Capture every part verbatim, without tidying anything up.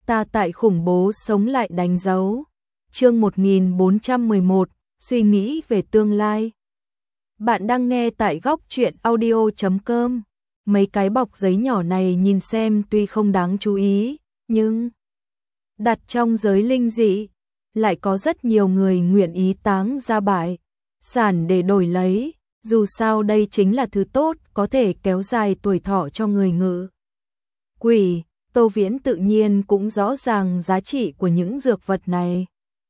ta tại khủng bố sống lại đánh dấu. Chương một nghìn bốn trăm mười một, suy nghĩ về tương lai. Bạn đang nghe tại góc truyện audio chấm com. Mấy cái bọc giấy nhỏ này nhìn xem tuy không đáng chú ý, nhưng đặt trong giới linh dị, lại có rất nhiều người nguyện ý táng ra bại sản để đổi lấy, dù sao đây chính là thứ tốt có thể kéo dài tuổi thọ cho người ngự quỷ. Tô Viễn tự nhiên cũng rõ ràng giá trị của những dược vật này.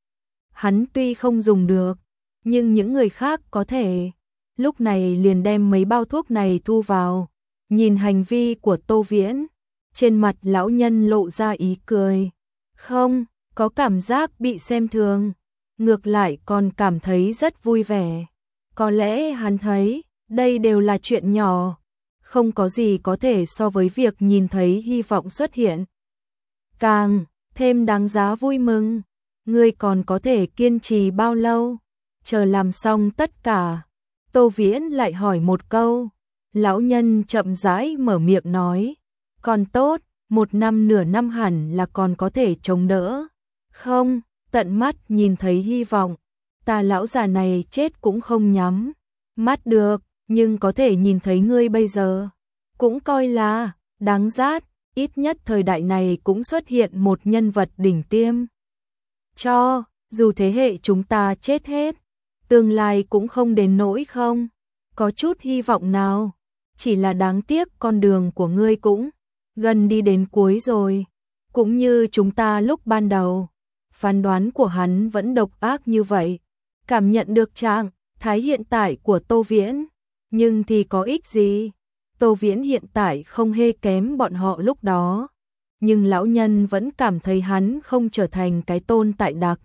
Hắn tuy không dùng được, nhưng những người khác có thể. Lúc này liền đem mấy bao thuốc này thu vào. Nhìn hành vi của Tô Viễn, trên mặt lão nhân lộ ra ý cười. Không, có cảm giác bị xem thường, ngược lại còn cảm thấy rất vui vẻ. Có lẽ hắn thấy, đây đều là chuyện nhỏ, không có gì có thể so với việc nhìn thấy hy vọng xuất hiện. Càng thêm đáng giá vui mừng, ngươi còn có thể kiên trì bao lâu? Chờ làm xong tất cả, Tô Viễn lại hỏi một câu. Lão nhân chậm rãi mở miệng nói, còn tốt, một năm nửa năm hẳn là còn có thể chống đỡ. Không, tận mắt nhìn thấy hy vọng, ta lão già này chết cũng không nhắm mắt được, nhưng có thể nhìn thấy ngươi bây giờ, cũng coi là đáng giá. Ít nhất thời đại này cũng xuất hiện một nhân vật đỉnh tiêm. Cho, dù thế hệ chúng ta chết hết, tương lai cũng không đến nỗi không có chút hy vọng nào. Chỉ là đáng tiếc con đường của ngươi cũng gần đi đến cuối rồi. Cũng như chúng ta lúc ban đầu, phán đoán của hắn vẫn độc ác như vậy. Cảm nhận được trạng thái hiện tại của Tô Viễn, nhưng thì có ích gì? Tô Viễn hiện tại không hề kém bọn họ lúc đó, nhưng lão nhân vẫn cảm thấy hắn không trở thành cái tồn tại đặc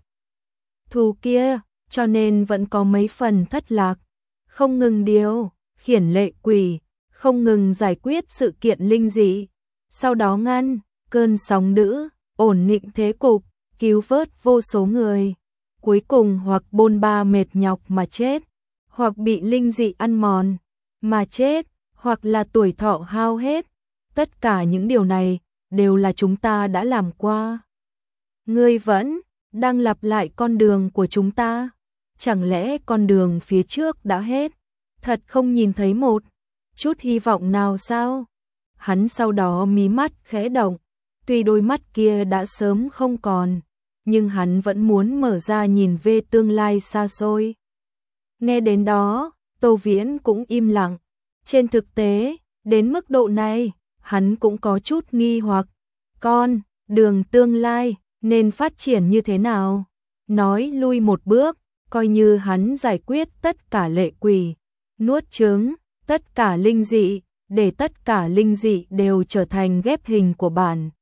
thù kia, cho nên vẫn có mấy phần thất lạc. Không ngừng điều khiển lệ quỷ, không ngừng giải quyết sự kiện linh dị, sau đó ngăn cơn sóng dữ, ổn định thế cục, cứu vớt vô số người, cuối cùng hoặc bôn ba mệt nhọc mà chết, hoặc bị linh dị ăn mòn mà chết, hoặc là tuổi thọ hao hết. Tất cả những điều này đều là chúng ta đã làm qua. Ngươi vẫn đang lặp lại con đường của chúng ta. Chẳng lẽ con đường phía trước đã hết? Thật không nhìn thấy một chút hy vọng nào sao? Hắn sau đó mí mắt khẽ động, tuy đôi mắt kia đã sớm không còn, nhưng hắn vẫn muốn mở ra nhìn về tương lai xa xôi. Nghe đến đó, Tô Viễn cũng im lặng. Trên thực tế, đến mức độ này, hắn cũng có chút nghi hoặc. Con đường tương lai nên phát triển như thế nào? Nói lui một bước, coi như hắn giải quyết tất cả lệ quỷ, nuốt chửng tất cả linh dị, để tất cả linh dị đều trở thành ghép hình của bản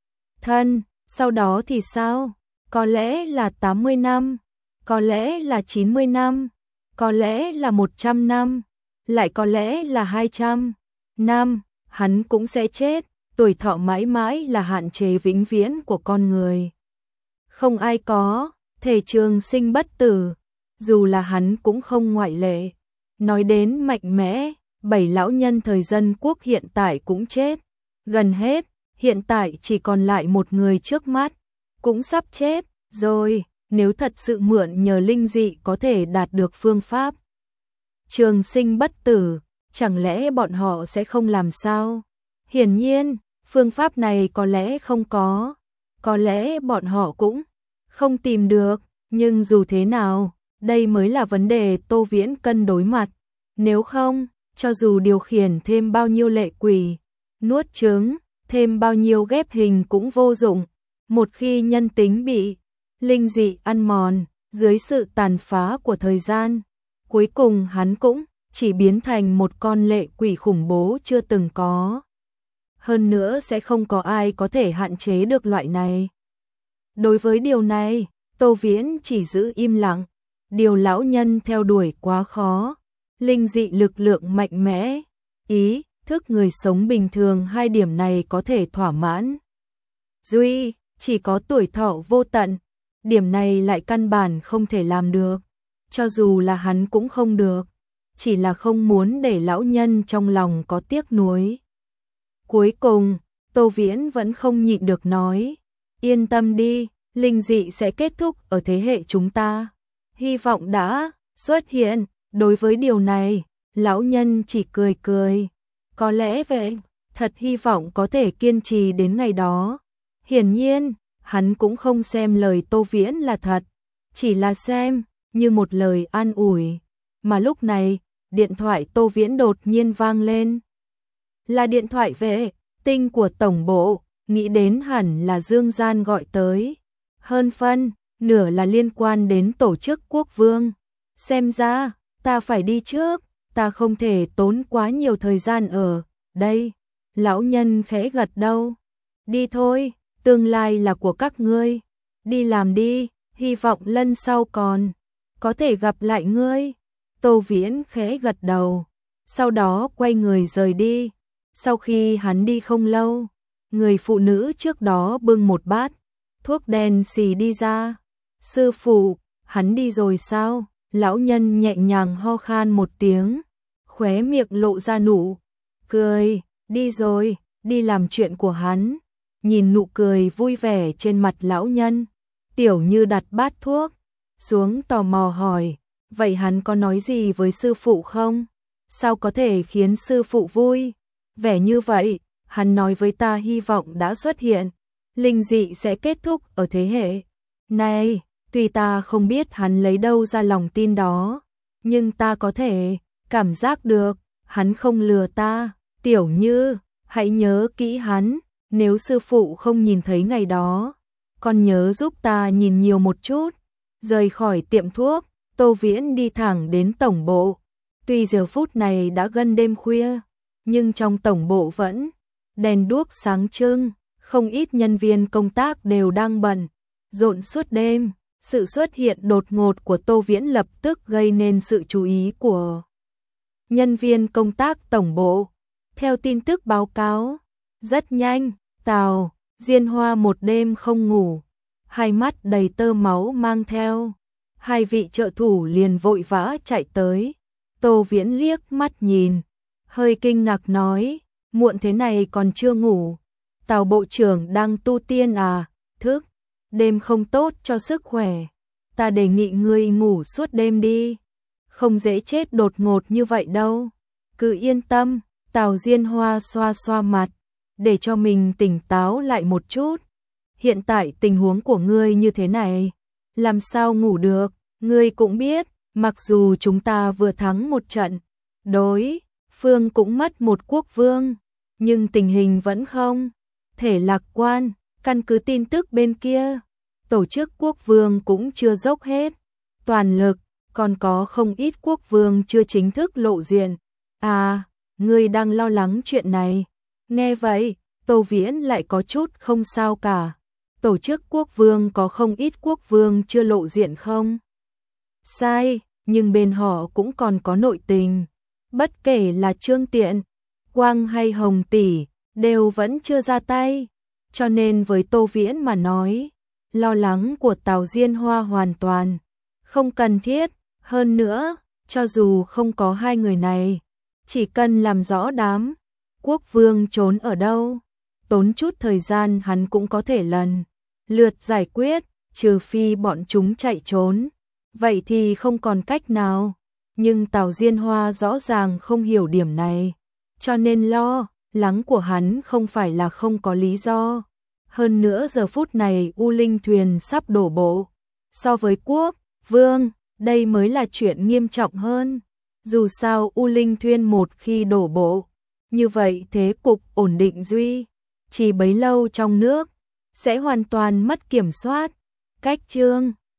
thân. Sau đó thì sao? Có lẽ là tám mươi năm, có lẽ là chín mươi năm, có lẽ là một trăm năm, lại có lẽ là hai trăm năm, hắn cũng sẽ chết. Tuổi thọ mãi mãi là hạn chế vĩnh viễn của con người. Không ai có thể trường sinh bất tử, dù là hắn cũng không ngoại lệ. Nói đến mạnh mẽ, bảy lão nhân thời dân quốc hiện tại cũng chết gần hết, hiện tại chỉ còn lại một người trước mắt, cũng sắp chết rồi. Nếu thật sự mượn nhờ linh dị có thể đạt được phương pháp trường sinh bất tử, chẳng lẽ bọn họ sẽ không làm sao? Hiển nhiên, phương pháp này có lẽ không có, có lẽ bọn họ cũng không tìm được, nhưng dù thế nào, đây mới là vấn đề Tô Viễn cân đối mặt. Nếu không, cho dù điều khiển thêm bao nhiêu lệ quỷ, nuốt chửng thêm bao nhiêu ghép hình cũng vô dụng. Một khi nhân tính bị linh dị ăn mòn, dưới sự tàn phá của thời gian, cuối cùng hắn cũng chỉ biến thành một con lệ quỷ khủng bố chưa từng có. Hơn nữa sẽ không có ai có thể hạn chế được loại này. Đối với điều này, Tô Viễn chỉ giữ im lặng. Điều lão nhân theo đuổi quá khó. Linh dị lực lượng mạnh mẽ, ý thức người sống bình thường hai điểm này có thể thỏa mãn. Duy chỉ có tuổi thọ vô tận, điểm này lại căn bản không thể làm được. Cho dù là hắn cũng không được, chỉ là không muốn để lão nhân trong lòng có tiếc nuối. Cuối cùng, Tô Viễn vẫn không nhịn được nói, Yên tâm đi, linh dị sẽ kết thúc ở thế hệ chúng ta. Hy vọng đã xuất hiện. Đối với điều này, lão nhân chỉ cười cười. Có lẽ vậy, thật hy vọng có thể kiên trì đến ngày đó. Hiển nhiên, hắn cũng không xem lời Tô Viễn là thật, chỉ là xem như một lời an ủi. Mà lúc này, điện thoại Tô Viễn đột nhiên vang lên. Là điện thoại vệ tinh của tổng bộ, nghĩ đến hẳn là Dương Gian gọi tới. Hơn phân, nửa là liên quan đến tổ chức quốc vương. Xem ra, ta phải đi trước, ta không thể tốn quá nhiều thời gian ở đây. Lão nhân khẽ gật đầu. Đi thôi, tương lai là của các ngươi. Đi làm đi, hy vọng lần sau còn có thể gặp lại ngươi. Tô Viễn khẽ gật đầu, sau đó quay người rời đi. Sau khi hắn đi không lâu, người phụ nữ trước đó bưng một bát thuốc đen xì đi ra. Sư phụ, hắn đi rồi sao? Lão nhân nhẹ nhàng ho khan một tiếng, khóe miệng lộ ra nụ cười. Đi rồi, đi làm chuyện của hắn. Nhìn nụ cười vui vẻ trên mặt lão nhân, Tiểu Như đặt bát thuốc xuống, tò mò hỏi, vậy hắn có nói gì với sư phụ không? Sao có thể khiến sư phụ vui vẻ như vậy? Hắn nói với ta hy vọng đã xuất hiện, linh dị sẽ kết thúc ở thế hệ này. Tuy ta không biết hắn lấy đâu ra lòng tin đó, nhưng ta có thể cảm giác được, hắn không lừa ta. Tiểu Như, hãy nhớ kỹ hắn, nếu sư phụ không nhìn thấy ngày đó, con nhớ giúp ta nhìn nhiều một chút. Rời khỏi tiệm thuốc, Tô Viễn đi thẳng đến tổng bộ. Tuy giờ phút này đã gần đêm khuya, nhưng trong tổng bộ vẫn đèn đuốc sáng trưng, không ít nhân viên công tác đều đang bận rộn suốt đêm. Sự xuất hiện đột ngột của Tô Viễn lập tức gây nên sự chú ý của nhân viên công tác tổng bộ. Theo tin tức báo cáo, rất nhanh, Tào Diên Hoa một đêm không ngủ, hai mắt đầy tơ máu mang theo hai vị trợ thủ liền vội vã chạy tới. Tô Viễn liếc mắt nhìn, hơi kinh ngạc nói, muộn thế này còn chưa ngủ. Tào bộ trưởng đang tu tiên à? Thức đêm không tốt cho sức khỏe, ta đề nghị ngươi ngủ suốt đêm đi, không dễ chết đột ngột như vậy đâu. Cứ yên tâm. Tào Diên Hoa xoa xoa mặt, để cho mình tỉnh táo lại một chút. Hiện tại tình huống của ngươi như thế này, làm sao ngủ được? Ngươi cũng biết, mặc dù chúng ta vừa thắng một trận, đối phương cũng mất một quốc vương, nhưng tình hình vẫn không thể lạc quan. Căn cứ tin tức bên kia, tổ chức quốc vương cũng chưa dốc hết toàn lực, còn có không ít quốc vương chưa chính thức lộ diện. À, ngươi đang lo lắng chuyện này. Nghe vậy, Tô Viễn lại có chút không sao cả. Tổ chức quốc vương có không ít quốc vương chưa lộ diện không? Sai, nhưng bên họ cũng còn có nội tình. Bất kể là Trương Tiện, Quang hay Hồng Tỷ, đều vẫn chưa ra tay. Cho nên với Tô Viễn mà nói, lo lắng của Tào Diên Hoa hoàn toàn không cần thiết. Hơn nữa, cho dù không có hai người này, chỉ cần làm rõ đám quốc vương trốn ở đâu, tốn chút thời gian hắn cũng có thể lần lượt giải quyết, trừ phi bọn chúng chạy trốn. Vậy thì không còn cách nào. Nhưng Tào Diên Hoa rõ ràng không hiểu điểm này, cho nên lo lắng của hắn không phải là không có lý do. Hơn nữa giờ phút này U Linh thuyền sắp đổ bộ. So với quốc vương, đây mới là chuyện nghiêm trọng hơn. Dù sao U Linh thuyền một khi đổ bộ, như vậy thế cục ổn định duy chỉ bấy lâu trong nước sẽ hoàn toàn mất kiểm soát. Cách chương